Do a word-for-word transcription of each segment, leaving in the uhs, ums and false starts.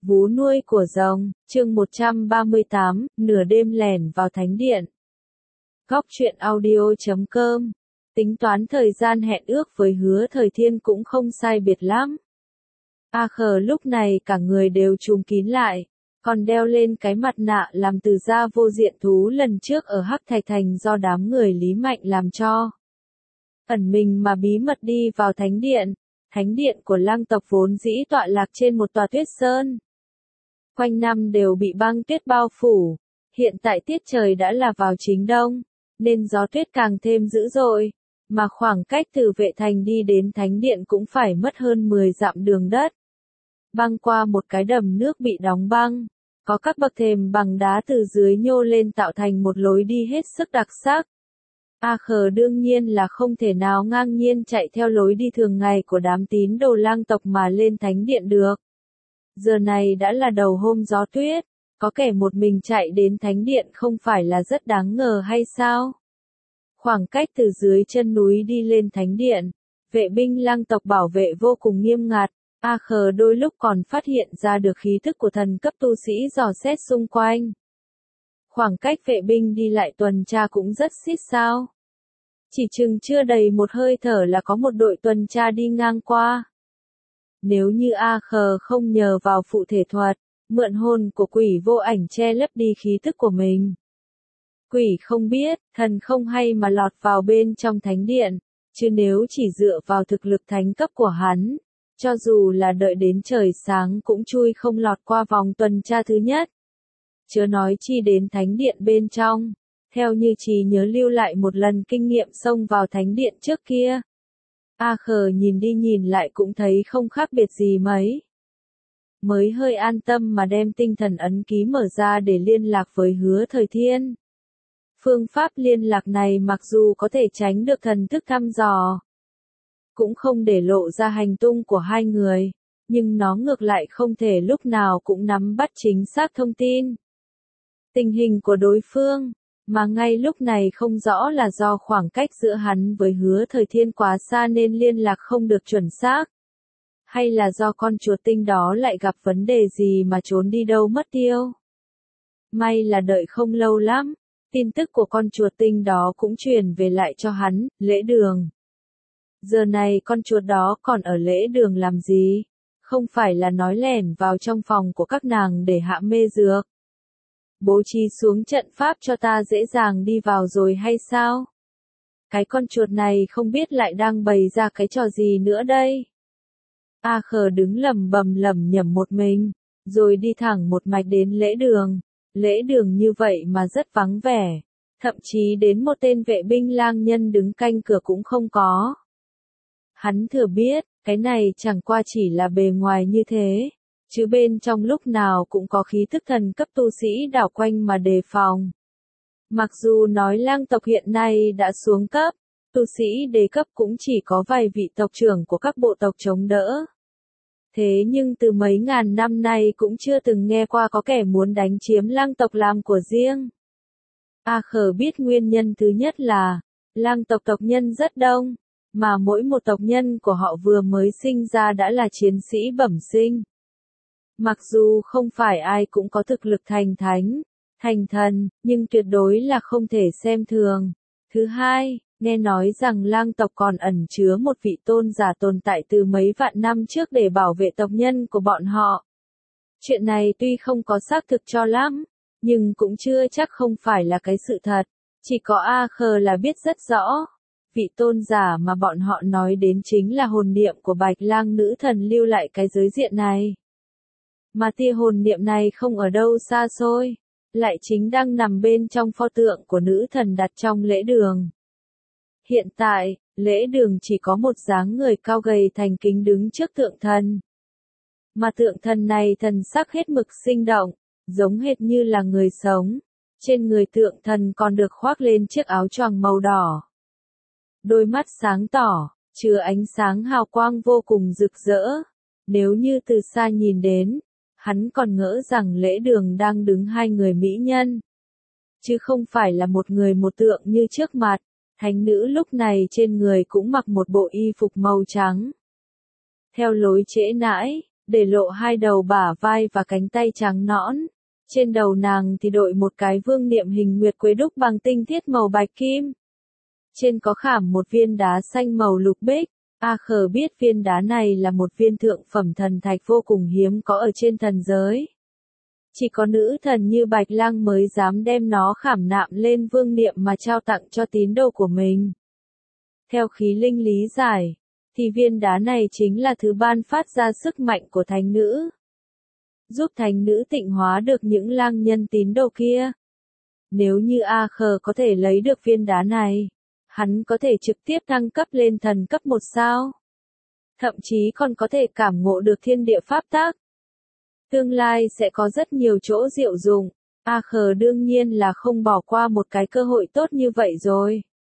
Vú nuôi của rồng, chương một trăm ba mươi tám, nửa đêm lẻn vào thánh điện. Góc truyện audio chấm com. Tính toán thời gian hẹn ước với Hứa Thời Thiên cũng không sai biệt lắm. A Khờ lúc này cả người đều trùm kín lại, còn đeo lên cái mặt nạ làm từ da vô diện thú lần trước ở Hắc Thạch Thành do đám người Lý Mạnh làm cho. Ẩn mình mà bí mật đi vào thánh điện. Thánh điện của lang tộc vốn dĩ tọa lạc trên một tòa tuyết sơn. Quanh năm đều bị băng tuyết bao phủ, hiện tại tiết trời đã là vào chính đông, nên gió tuyết càng thêm dữ dội, mà khoảng cách từ vệ thành đi đến thánh điện cũng phải mất hơn mười dặm đường đất. Băng qua một cái đầm nước bị đóng băng, có các bậc thềm bằng đá từ dưới nhô lên tạo thành một lối đi hết sức đặc sắc. A Khờ đương nhiên là không thể nào ngang nhiên chạy theo lối đi thường ngày của đám tín đồ lang tộc mà lên thánh điện được. Giờ này đã là đầu hôm gió tuyết, có kẻ một mình chạy đến thánh điện không phải là rất đáng ngờ hay sao? Khoảng cách từ dưới chân núi đi lên thánh điện, vệ binh lang tộc bảo vệ vô cùng nghiêm ngặt, A Khờ đôi lúc còn phát hiện ra được khí thức của thần cấp tu sĩ dò xét xung quanh. Khoảng cách vệ binh đi lại tuần tra cũng rất xít sao. Chỉ chừng chưa đầy một hơi thở là có một đội tuần tra đi ngang qua. Nếu như A Khờ không nhờ vào phụ thể thuật, mượn hồn của quỷ vô ảnh che lấp đi khí thức của mình. Quỷ không biết, thần không hay mà lọt vào bên trong thánh điện, chứ nếu chỉ dựa vào thực lực thánh cấp của hắn, cho dù là đợi đến trời sáng cũng chui không lọt qua vòng tuần tra thứ nhất. Chớ nói chi đến thánh điện bên trong, theo như trí nhớ lưu lại một lần kinh nghiệm xông vào thánh điện trước kia. A Khờ nhìn đi nhìn lại cũng thấy không khác biệt gì mấy. Mới hơi an tâm mà đem tinh thần ấn ký mở ra để liên lạc với Hứa Thời Thiên. Phương pháp liên lạc này mặc dù có thể tránh được thần thức thăm dò, cũng không để lộ ra hành tung của hai người, nhưng nó ngược lại không thể lúc nào cũng nắm bắt chính xác thông tin. Tình hình của đối phương, mà ngay lúc này không rõ là do khoảng cách giữa hắn với Hứa Thời Thiên quá xa nên liên lạc không được chuẩn xác, hay là do con chuột tinh đó lại gặp vấn đề gì mà trốn đi đâu mất tiêu. May là đợi không lâu lắm, tin tức của con chuột tinh đó cũng truyền về lại cho hắn, lễ đường. Giờ này con chuột đó còn ở lễ đường làm gì? Không phải là nói lẻn vào trong phòng của các nàng để hạ mê dược. Bố trí xuống trận pháp cho ta dễ dàng đi vào rồi hay sao? Cái con chuột này không biết lại đang bày ra cái trò gì nữa đây? A Khờ đứng lầm bầm lầm nhầm một mình, rồi đi thẳng một mạch đến lễ đường. Lễ đường như vậy mà rất vắng vẻ, thậm chí đến một tên vệ binh lang nhân đứng canh cửa cũng không có. Hắn thừa biết, cái này chẳng qua chỉ là bề ngoài như thế, chứ bên trong lúc nào cũng có khí thức thần cấp tu sĩ đảo quanh mà đề phòng. Mặc dù nói lang tộc hiện nay đã xuống cấp, tu sĩ đề cấp cũng chỉ có vài vị tộc trưởng của các bộ tộc chống đỡ. Thế nhưng từ mấy ngàn năm nay cũng chưa từng nghe qua có kẻ muốn đánh chiếm lang tộc làm của riêng. A Khờ biết nguyên nhân thứ nhất là, lang tộc tộc nhân rất đông, mà mỗi một tộc nhân của họ vừa mới sinh ra đã là chiến sĩ bẩm sinh. Mặc dù không phải ai cũng có thực lực thành thánh, thành thần, nhưng tuyệt đối là không thể xem thường. Thứ hai, nghe nói rằng lang tộc còn ẩn chứa một vị tôn giả tồn tại từ mấy vạn năm trước để bảo vệ tộc nhân của bọn họ. Chuyện này tuy không có xác thực cho lắm, nhưng cũng chưa chắc không phải là cái sự thật, chỉ có A Khờ là biết rất rõ. Vị tôn giả mà bọn họ nói đến chính là hồn niệm của Bạch Lang nữ thần lưu lại cái giới diện này. Mà tia hồn niệm này không ở đâu xa xôi, lại chính đang nằm bên trong pho tượng của nữ thần đặt trong lễ đường. Hiện tại, lễ đường chỉ có một dáng người cao gầy thành kính đứng trước tượng thần. Mà tượng thần này thần sắc hết mực sinh động, giống hệt như là người sống. Trên người tượng thần còn được khoác lên chiếc áo choàng màu đỏ. Đôi mắt sáng tỏ, chứa ánh sáng hào quang vô cùng rực rỡ. Nếu như từ xa nhìn đến, hắn còn ngỡ rằng lễ đường đang đứng hai người mỹ nhân. Chứ không phải là một người một tượng như trước mặt. Thánh nữ lúc này trên người cũng mặc một bộ y phục màu trắng. Theo lối trễ nãi, để lộ hai đầu bả vai và cánh tay trắng nõn. Trên đầu nàng thì đội một cái vương niệm hình nguyệt quế đúc bằng tinh thiết màu bạch kim. Trên có khảm một viên đá xanh màu lục bích. A Khờ biết viên đá này là một viên thượng phẩm thần thạch vô cùng hiếm có ở trên thần giới. Chỉ có nữ thần như Bạch Lang mới dám đem nó khảm nạm lên vương niệm mà trao tặng cho tín đồ của mình. Theo khí linh lý giải, thì viên đá này chính là thứ ban phát ra sức mạnh của thánh nữ. Giúp thánh nữ tịnh hóa được những lang nhân tín đồ kia. Nếu như A Khờ có thể lấy được viên đá này, hắn có thể trực tiếp thăng cấp lên thần cấp một sao. Thậm chí còn có thể cảm ngộ được thiên địa pháp tắc. Tương lai sẽ có rất nhiều chỗ diệu dụng. A Khờ đương nhiên là không bỏ qua một cái cơ hội tốt như vậy rồi.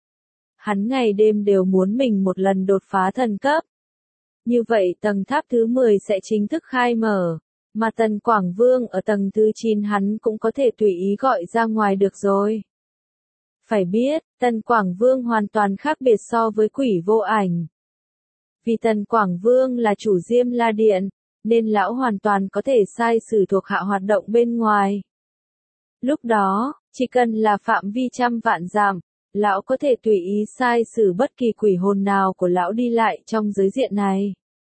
Hắn ngày đêm đều muốn mình một lần đột phá thần cấp. Như vậy tầng tháp thứ mười sẽ chính thức khai mở. Mà Tần Quảng Vương ở tầng thứ chín hắn cũng có thể tùy ý gọi ra ngoài được rồi. Phải biết, Tần Quảng Vương hoàn toàn khác biệt so với Quỷ Vô Ảnh. Vì Tần Quảng Vương là chủ Diêm La Điện, nên lão hoàn toàn có thể sai sử thuộc hạ hoạt động bên ngoài. Lúc đó, chỉ cần là phạm vi trăm vạn dặm, lão có thể tùy ý sai sử bất kỳ quỷ hồn nào của lão đi lại trong giới diện này.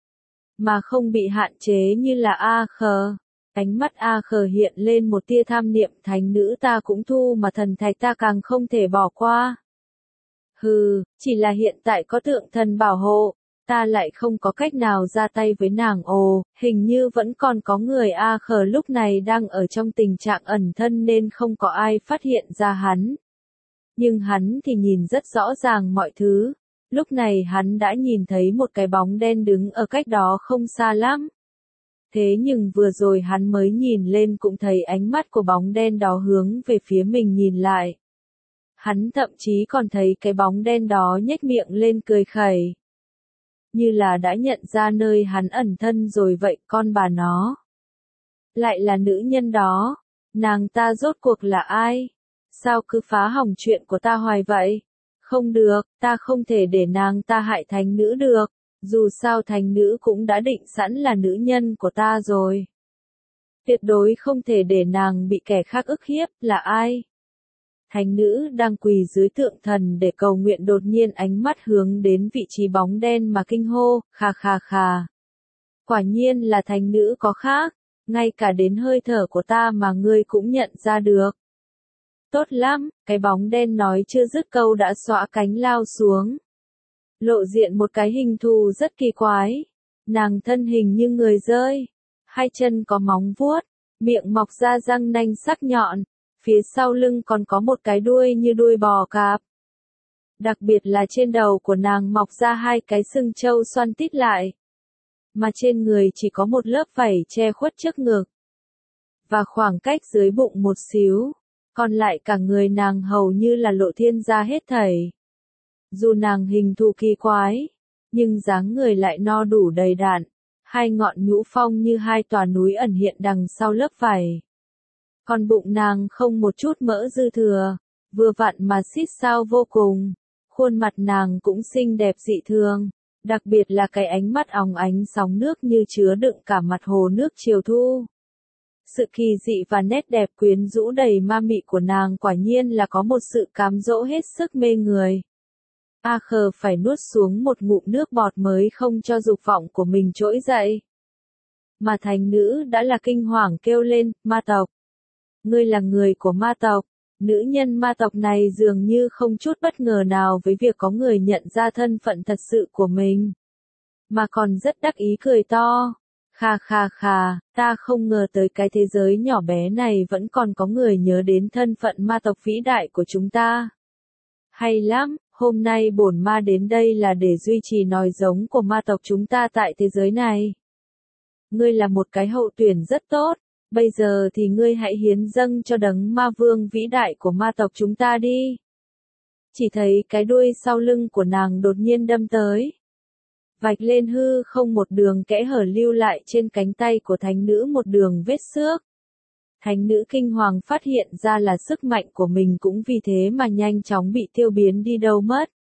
Mà không bị hạn chế như là A Khờ. Ánh mắt A Khờ hiện lên một tia tham niệm, thánh nữ ta cũng thu mà thần thạch ta càng không thể bỏ qua. Hừ, chỉ là hiện tại có tượng thần bảo hộ, ta lại không có cách nào ra tay với nàng. Ồ, hình như vẫn còn có người. A Khờ lúc này đang ở trong tình trạng ẩn thân nên không có ai phát hiện ra hắn. Nhưng hắn thì nhìn rất rõ ràng mọi thứ. Lúc này hắn đã nhìn thấy một cái bóng đen đứng ở cách đó không xa lắm. Thế nhưng vừa rồi hắn mới nhìn lên cũng thấy ánh mắt của bóng đen đó hướng về phía mình nhìn lại. Hắn thậm chí còn thấy cái bóng đen đó nhếch miệng lên cười khẩy. Như là đã nhận ra nơi hắn ẩn thân rồi vậy. Con bà nó. Lại là nữ nhân đó. Nàng ta rốt cuộc là ai? Sao cứ phá hỏng chuyện của ta hoài vậy? Không được, ta không thể để nàng ta hại thánh nữ được. Dù sao thánh nữ cũng đã định sẵn là nữ nhân của ta rồi. Tuyệt đối không thể để nàng bị kẻ khác ức hiếp. Là ai? Thánh nữ đang quỳ dưới tượng thần để cầu nguyện, đột nhiên ánh mắt hướng đến vị trí bóng đen mà kinh hô, khà khà khà. Quả nhiên là thánh nữ có khác, ngay cả đến hơi thở của ta mà ngươi cũng nhận ra được. Tốt lắm, cái bóng đen nói chưa dứt câu đã xõa cánh lao xuống. Lộ diện một cái hình thù rất kỳ quái. Nàng thân hình như người rơi. Hai chân có móng vuốt, miệng mọc ra răng nanh sắc nhọn. Phía sau lưng còn có một cái đuôi như đuôi bò cạp. Đặc biệt là trên đầu của nàng mọc ra hai cái sừng trâu xoăn tít lại. Mà trên người chỉ có một lớp vảy che khuất trước ngực. Và khoảng cách dưới bụng một xíu. Còn lại cả người nàng hầu như là lộ thiên ra hết thảy. Dù nàng hình thù kỳ quái, nhưng dáng người lại no đủ đầy đặn. Hai ngọn nhũ phong như hai tòa núi ẩn hiện đằng sau lớp vảy. Còn bụng nàng không một chút mỡ dư thừa, vừa vặn mà xít sao vô cùng. Khuôn mặt nàng cũng xinh đẹp dị thường, đặc biệt là cái ánh mắt óng ánh sóng nước như chứa đựng cả mặt hồ nước chiều thu. Sự kỳ dị và nét đẹp quyến rũ đầy ma mị của nàng quả nhiên là có một sự cám dỗ hết sức mê người. A Khờ phải nuốt xuống một ngụm nước bọt mới không cho dục vọng của mình trỗi dậy. Mà thánh nữ đã là kinh hoàng kêu lên, ma tộc. Ngươi là người của ma tộc. Nữ nhân ma tộc này dường như không chút bất ngờ nào với việc có người nhận ra thân phận thật sự của mình. Mà còn rất đắc ý cười to. Kha kha kha, ta không ngờ tới cái thế giới nhỏ bé này vẫn còn có người nhớ đến thân phận ma tộc vĩ đại của chúng ta. Hay lắm, hôm nay bổn ma đến đây là để duy trì nòi giống của ma tộc chúng ta tại thế giới này. Ngươi là một cái hậu tuyển rất tốt, bây giờ thì ngươi hãy hiến dâng cho đấng ma vương vĩ đại của ma tộc chúng ta đi. Chỉ thấy cái đuôi sau lưng của nàng đột nhiên đâm tới. Vạch lên hư không một đường kẽ hở, lưu lại trên cánh tay của thánh nữ một đường vết xước. Thánh nữ kinh hoàng phát hiện ra là sức mạnh của mình cũng vì thế mà nhanh chóng bị tiêu biến đi đâu mất.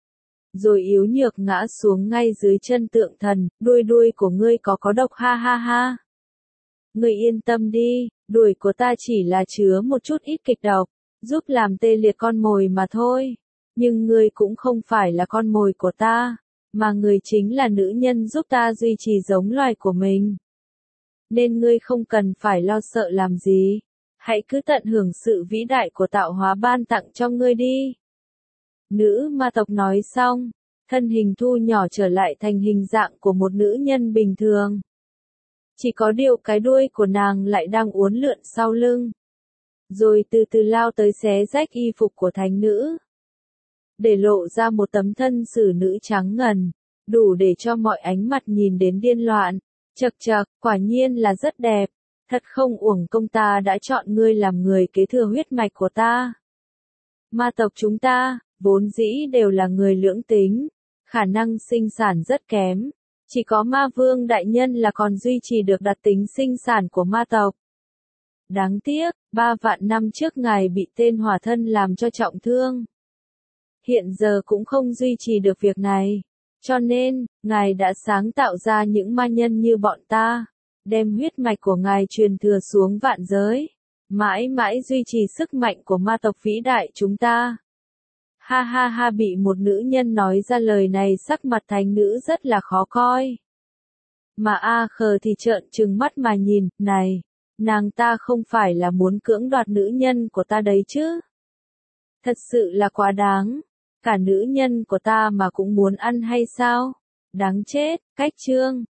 rồi yếu nhược ngã xuống ngay dưới chân tượng thần, đuôi đuôi của ngươi có có độc ha ha ha. Ngươi yên tâm đi, đuôi của ta chỉ là chứa một chút ít kịch độc, giúp làm tê liệt con mồi mà thôi. Nhưng ngươi cũng không phải là con mồi của ta, mà ngươi chính là nữ nhân giúp ta duy trì giống loài của mình. Nên ngươi không cần phải lo sợ làm gì. Hãy cứ tận hưởng sự vĩ đại của tạo hóa ban tặng cho ngươi đi. Nữ ma tộc nói xong, thân hình thu nhỏ trở lại thành hình dạng của một nữ nhân bình thường. Chỉ có điều cái đuôi của nàng lại đang uốn lượn sau lưng. Rồi từ từ lao tới xé rách y phục của thánh nữ. Để lộ ra một tấm thân xử nữ trắng ngần, đủ để cho mọi ánh mặt nhìn đến điên loạn. Chậc chậc, quả nhiên là rất đẹp. Thật không uổng công ta đã chọn ngươi làm người kế thừa huyết mạch của ta. Ma tộc chúng ta, vốn dĩ đều là người lưỡng tính, khả năng sinh sản rất kém. Chỉ có ma vương đại nhân là còn duy trì được đặc tính sinh sản của ma tộc. Đáng tiếc, ba vạn năm trước ngài bị tên hỏa thân làm cho trọng thương. Hiện giờ cũng không duy trì được việc này. Cho nên, ngài đã sáng tạo ra những ma nhân như bọn ta. Đem huyết mạch của ngài truyền thừa xuống vạn giới. Mãi mãi duy trì sức mạnh của ma tộc vĩ đại chúng ta. Ha ha ha, bị một nữ nhân nói ra lời này sắc mặt thánh nữ rất là khó coi. Mà A Khờ thì trợn trừng mắt mà nhìn, này, nàng ta không phải là muốn cưỡng đoạt nữ nhân của ta đấy chứ. Thật sự là quá đáng, cả nữ nhân của ta mà cũng muốn ăn hay sao? Đáng chết, cách chương.